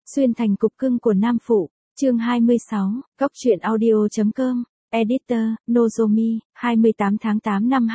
Xuyên thành cục cưng của nam phụ, chương 26, góc truyện audio.com, editor, Nozomi, 28 tháng 8 năm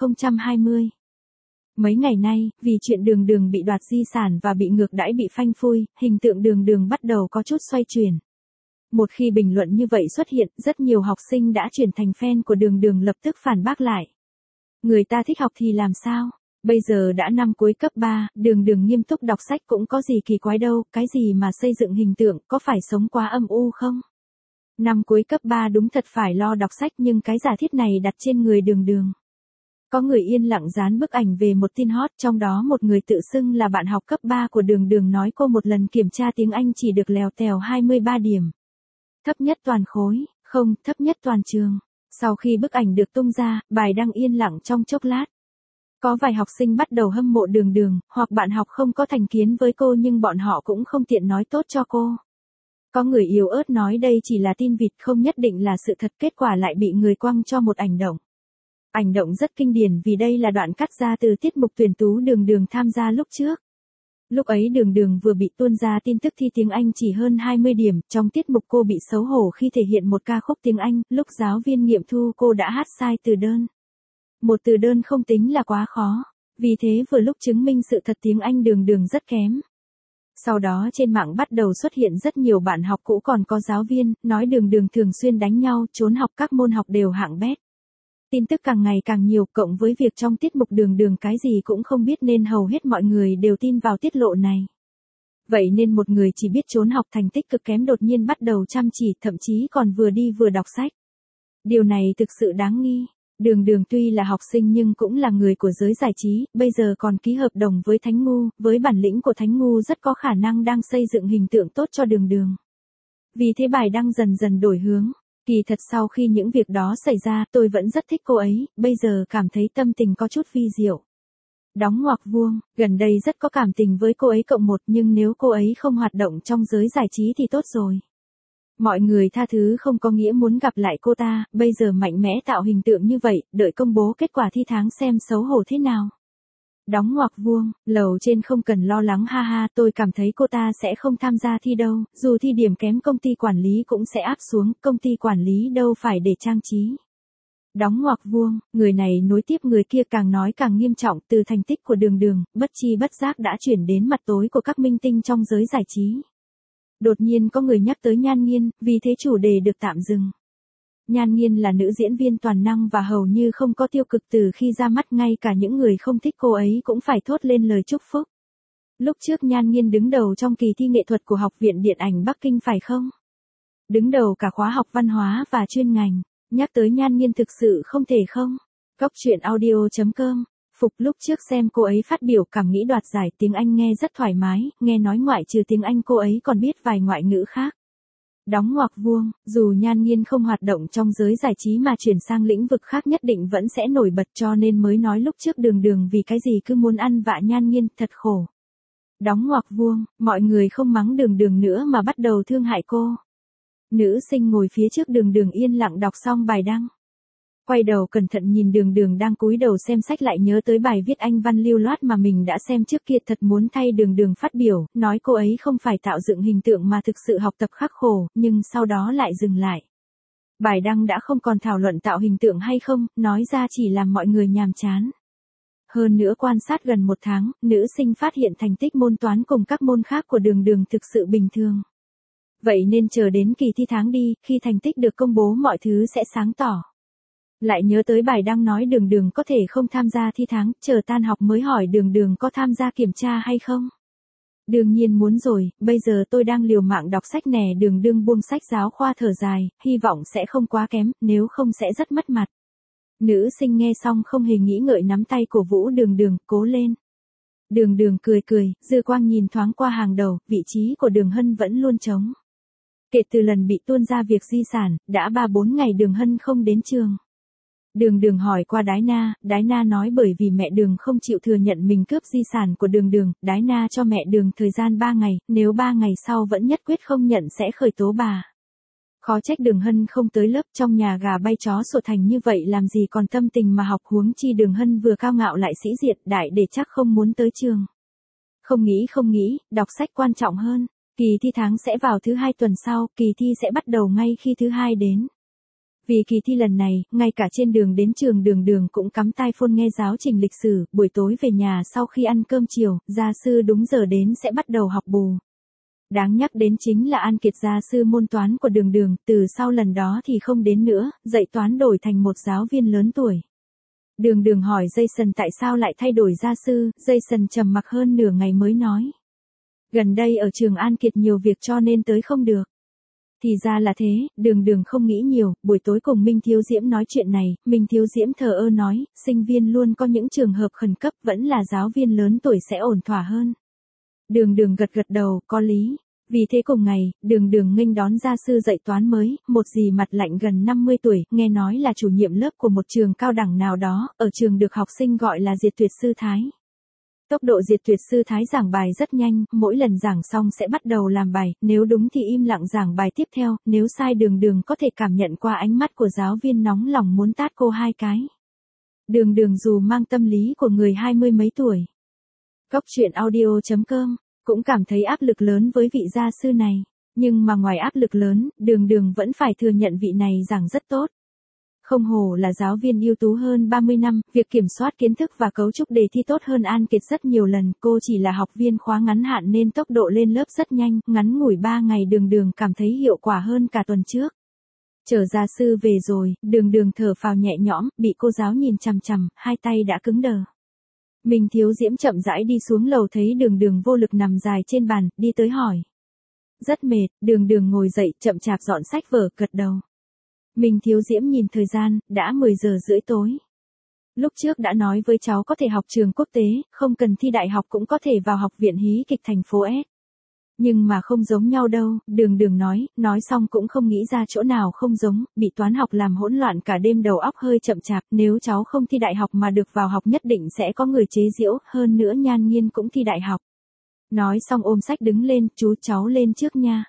2020. Mấy ngày nay, vì chuyện Đường Đường bị đoạt di sản và bị ngược đãi bị phanh phui, hình tượng Đường Đường bắt đầu có chút xoay chuyển. Một khi bình luận như vậy xuất hiện, rất nhiều học sinh đã chuyển thành fan của Đường Đường lập tức phản bác lại. Người ta thích học thì làm sao? Bây giờ đã năm cuối cấp 3, Đường Đường nghiêm túc đọc sách cũng có gì kỳ quái đâu, cái gì mà xây dựng hình tượng, có phải sống quá âm u không? Năm cuối cấp 3 đúng thật phải lo đọc sách nhưng cái giả thiết này đặt trên người Đường Đường. Có người yên lặng dán bức ảnh về một tin hot, trong đó một người tự xưng là bạn học cấp 3 của Đường Đường nói cô một lần kiểm tra tiếng Anh chỉ được lèo tèo 23 điểm. Thấp nhất toàn khối, không, thấp nhất toàn trường. Sau khi bức ảnh được tung ra, bài đăng yên lặng trong chốc lát. Có vài học sinh bắt đầu hâm mộ Đường Đường, hoặc bạn học không có thành kiến với cô nhưng bọn họ cũng không tiện nói tốt cho cô. Có người yếu ớt nói đây chỉ là tin vịt không nhất định là sự thật, kết quả lại bị người quăng cho một ảnh động. Ảnh động rất kinh điển vì đây là đoạn cắt ra từ tiết mục tuyển tú Đường Đường tham gia lúc trước. Lúc ấy Đường Đường vừa bị tuôn ra tin tức thi tiếng Anh chỉ hơn 20 điểm, trong tiết mục cô bị xấu hổ khi thể hiện một ca khúc tiếng Anh, lúc giáo viên nghiệm thu cô đã hát sai từ đơn. Một từ đơn không tính là quá khó, vì thế vừa lúc chứng minh sự thật tiếng Anh Đường Đường rất kém. Sau đó trên mạng bắt đầu xuất hiện rất nhiều bạn học cũ còn có giáo viên, nói Đường Đường thường xuyên đánh nhau, trốn học các môn học đều hạng bét. Tin tức càng ngày càng nhiều cộng với việc trong tiết mục Đường Đường cái gì cũng không biết nên hầu hết mọi người đều tin vào tiết lộ này. Vậy nên một người chỉ biết trốn học thành tích cực kém đột nhiên bắt đầu chăm chỉ, thậm chí còn vừa đi vừa đọc sách. Điều này thực sự đáng nghi. Đường Đường tuy là học sinh nhưng cũng là người của giới giải trí, bây giờ còn ký hợp đồng với Thánh Ngu, với bản lĩnh của Thánh Ngu rất có khả năng đang xây dựng hình tượng tốt cho Đường Đường. Vì thế bài đăng dần dần đổi hướng. Kỳ thật sau khi những việc đó xảy ra tôi vẫn rất thích cô ấy, bây giờ cảm thấy tâm tình có chút vi diệu. Đóng ngoặc vuông, gần đây rất có cảm tình với cô ấy cộng một nhưng nếu cô ấy không hoạt động trong giới giải trí thì tốt rồi. Mọi người tha thứ không có nghĩa muốn gặp lại cô ta, bây giờ mạnh mẽ tạo hình tượng như vậy, đợi công bố kết quả thi tháng xem xấu hổ thế nào. Đóng ngoặc vuông, lầu trên không cần lo lắng ha ha, tôi cảm thấy cô ta sẽ không tham gia thi đâu, dù thi điểm kém công ty quản lý cũng sẽ áp xuống, công ty quản lý đâu phải để trang trí. Đóng ngoặc vuông, người này nối tiếp người kia càng nói càng nghiêm trọng, từ thành tích của Đường Đường, bất chi bất giác đã chuyển đến mặt tối của các minh tinh trong giới giải trí. Đột nhiên có người nhắc tới Nhan Nghiên, vì thế chủ đề được tạm dừng. Nhan Nghiên là nữ diễn viên toàn năng và hầu như không có tiêu cực, từ khi ra mắt ngay cả những người không thích cô ấy cũng phải thốt lên lời chúc phúc. Lúc trước Nhan Nghiên đứng đầu trong kỳ thi nghệ thuật của Học viện Điện ảnh Bắc Kinh phải không? Đứng đầu cả khóa học văn hóa và chuyên ngành. Nhắc tới Nhan Nghiên thực sự không thể không. Góc truyện audio.com. Phục lúc trước xem cô ấy phát biểu cảm nghĩ đoạt giải tiếng Anh nghe rất thoải mái, nghe nói ngoại trừ tiếng Anh cô ấy còn biết vài ngoại ngữ khác. Đóng ngoặc vuông, dù Nhan Nghiên không hoạt động trong giới giải trí mà chuyển sang lĩnh vực khác nhất định vẫn sẽ nổi bật, cho nên mới nói lúc trước Đường Đường vì cái gì cứ muốn ăn vạ Nhan Nghiên, thật khổ. Đóng ngoặc vuông, mọi người không mắng Đường Đường nữa mà bắt đầu thương hại cô. Nữ sinh ngồi phía trước Đường Đường yên lặng đọc xong bài đăng. Quay đầu cẩn thận nhìn Đường Đường đang cúi đầu xem sách lại nhớ tới bài viết Anh văn lưu loát mà mình đã xem trước kia, thật muốn thay Đường Đường phát biểu, nói cô ấy không phải tạo dựng hình tượng mà thực sự học tập khắc khổ, nhưng sau đó lại dừng lại. Bài đăng đã không còn thảo luận tạo hình tượng hay không, nói ra chỉ làm mọi người nhàm chán. Hơn nữa quan sát gần một tháng, nữ sinh phát hiện thành tích môn toán cùng các môn khác của Đường Đường thực sự bình thường. Vậy nên chờ đến kỳ thi tháng đi, khi thành tích được công bố mọi thứ sẽ sáng tỏ. Lại nhớ tới bài đăng nói Đường Đường có thể không tham gia thi tháng, chờ tan học mới hỏi Đường Đường có tham gia kiểm tra hay không. Đương nhiên muốn rồi, bây giờ tôi đang liều mạng đọc sách nè. Đường Đường buông sách giáo khoa thở dài, hy vọng sẽ không quá kém, nếu không sẽ rất mất mặt. Nữ sinh nghe xong không hề nghĩ ngợi nắm tay cổ vũ Đường Đường, cố lên. Đường Đường cười cười, dư quang nhìn thoáng qua hàng đầu, vị trí của Đường Hân vẫn luôn trống. Kể từ lần bị tuôn ra việc di sản, đã 3-4 ngày Đường Hân không đến trường. Đường Đường hỏi qua Đái Na nói bởi vì mẹ Đường không chịu thừa nhận mình cướp di sản của Đường Đường, Đái Na cho mẹ Đường thời gian 3 ngày, nếu 3 ngày sau vẫn nhất quyết không nhận sẽ khởi tố bà. Khó trách Đường Hân không tới lớp, trong nhà gà bay chó sổ thành như vậy làm gì còn tâm tình mà học, huống chi Đường Hân vừa cao ngạo lại sĩ diện, đại để chắc không muốn tới trường. Không nghĩ, đọc sách quan trọng hơn. Kỳ thi tháng sẽ vào thứ 2 tuần sau, kỳ thi sẽ bắt đầu ngay khi thứ 2 đến. Vì kỳ thi lần này, ngay cả trên đường đến trường Đường Đường cũng cắm tai phone nghe giáo trình lịch sử, buổi tối về nhà sau khi ăn cơm chiều, gia sư đúng giờ đến sẽ bắt đầu học bù. Đáng nhắc đến chính là An Kiệt gia sư môn toán của Đường Đường, từ sau lần đó thì không đến nữa, dạy toán đổi thành một giáo viên lớn tuổi. Đường Đường hỏi Jason tại sao lại thay đổi gia sư, Jason trầm mặc hơn nửa ngày mới nói. Gần đây ở trường An Kiệt nhiều việc cho nên tới không được. Thì ra là thế, Đường Đường không nghĩ nhiều, buổi tối cùng Minh Thiếu Diễm nói chuyện này, Minh Thiếu Diễm thờ ơ nói, sinh viên luôn có những trường hợp khẩn cấp, vẫn là giáo viên lớn tuổi sẽ ổn thỏa hơn. Đường Đường gật gật đầu, có lý. Vì thế cùng ngày, Đường Đường nghênh đón gia sư dạy toán mới, một dì mặt lạnh gần 50 tuổi, nghe nói là chủ nhiệm lớp của một trường cao đẳng nào đó, ở trường được học sinh gọi là Diệt Tuyệt Sư Thái. Tốc độ Diệt Tuyệt Sư Thái giảng bài rất nhanh, mỗi lần giảng xong sẽ bắt đầu làm bài, nếu đúng thì im lặng giảng bài tiếp theo, nếu sai Đường Đường có thể cảm nhận qua ánh mắt của giáo viên nóng lòng muốn tát cô 2 cái. Đường Đường dù mang tâm lý của người 20 mấy tuổi. Góc truyện audio.com cũng cảm thấy áp lực lớn với vị gia sư này, nhưng mà ngoài áp lực lớn, Đường Đường vẫn phải thừa nhận vị này giảng rất tốt. Không hổ là giáo viên ưu tú hơn 30 năm, việc kiểm soát kiến thức và cấu trúc đề thi tốt hơn An Kiệt rất nhiều lần, cô chỉ là học viên khóa ngắn hạn nên tốc độ lên lớp rất nhanh, ngắn ngủi 3 ngày Đường Đường cảm thấy hiệu quả hơn cả tuần trước. Chờ gia sư về rồi, Đường Đường thở phào nhẹ nhõm, bị cô giáo nhìn chằm chằm, hai tay đã cứng đờ. Minh Thiếu Diễm chậm rãi đi xuống lầu thấy Đường Đường vô lực nằm dài trên bàn, đi tới hỏi. Rất mệt, Đường Đường ngồi dậy, chậm chạp dọn sách vở, gật đầu. Minh Thiếu Diễm nhìn thời gian, đã 10 giờ rưỡi tối. Lúc trước đã nói với cháu có thể học trường quốc tế, không cần thi đại học cũng có thể vào học viện hí kịch thành phố S. Nhưng mà không giống nhau đâu, Đường Đường nói xong cũng không nghĩ ra chỗ nào không giống, bị toán học làm hỗn loạn cả đêm đầu óc hơi chậm chạp, nếu cháu không thi đại học mà được vào học nhất định sẽ có người chế giễu, hơn nữa Nhan Nghiên cũng thi đại học. Nói xong ôm sách đứng lên, chú cháu lên trước nha.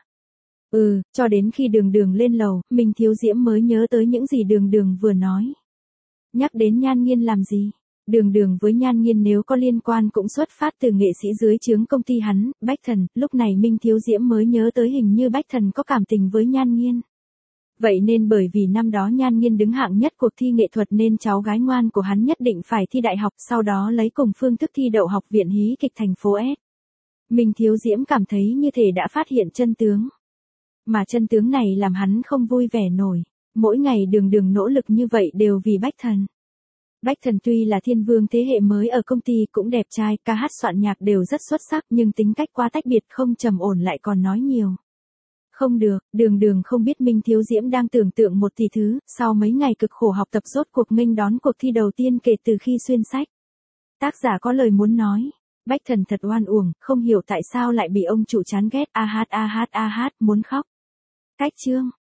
Cho đến khi Đường Đường lên lầu, Minh Thiếu Diễm mới nhớ tới những gì Đường Đường vừa nói. Nhắc đến Nhan Nghiên làm gì? Đường Đường với Nhan Nghiên nếu có liên quan cũng xuất phát từ nghệ sĩ dưới trướng công ty hắn, Bách Thần, lúc này Minh Thiếu Diễm mới nhớ tới hình như Bách Thần có cảm tình với Nhan Nghiên. Vậy nên bởi vì năm đó Nhan Nghiên đứng hạng nhất cuộc thi nghệ thuật nên cháu gái ngoan của hắn nhất định phải thi đại học, sau đó lấy cùng phương thức thi đậu học viện hí kịch thành phố S. Minh Thiếu Diễm cảm thấy như thể đã phát hiện chân tướng. Mà chân tướng này làm hắn không vui vẻ nổi. Mỗi ngày Đường Đường nỗ lực như vậy đều vì Bách Thần. Bách Thần tuy là thiên vương thế hệ mới ở công ty cũng đẹp trai, ca hát soạn nhạc đều rất xuất sắc nhưng tính cách quá tách biệt không trầm ổn lại còn nói nhiều. Không được, Đường Đường không biết Minh Thiếu Diễm đang tưởng tượng một tỷ thứ, sau mấy ngày cực khổ học tập rốt cuộc nghênh đón cuộc thi đầu tiên kể từ khi xuyên sách. Tác giả có lời muốn nói. Bách Thần thật oan uổng, không hiểu tại sao lại bị ông chủ chán ghét, muốn khóc. Cách chương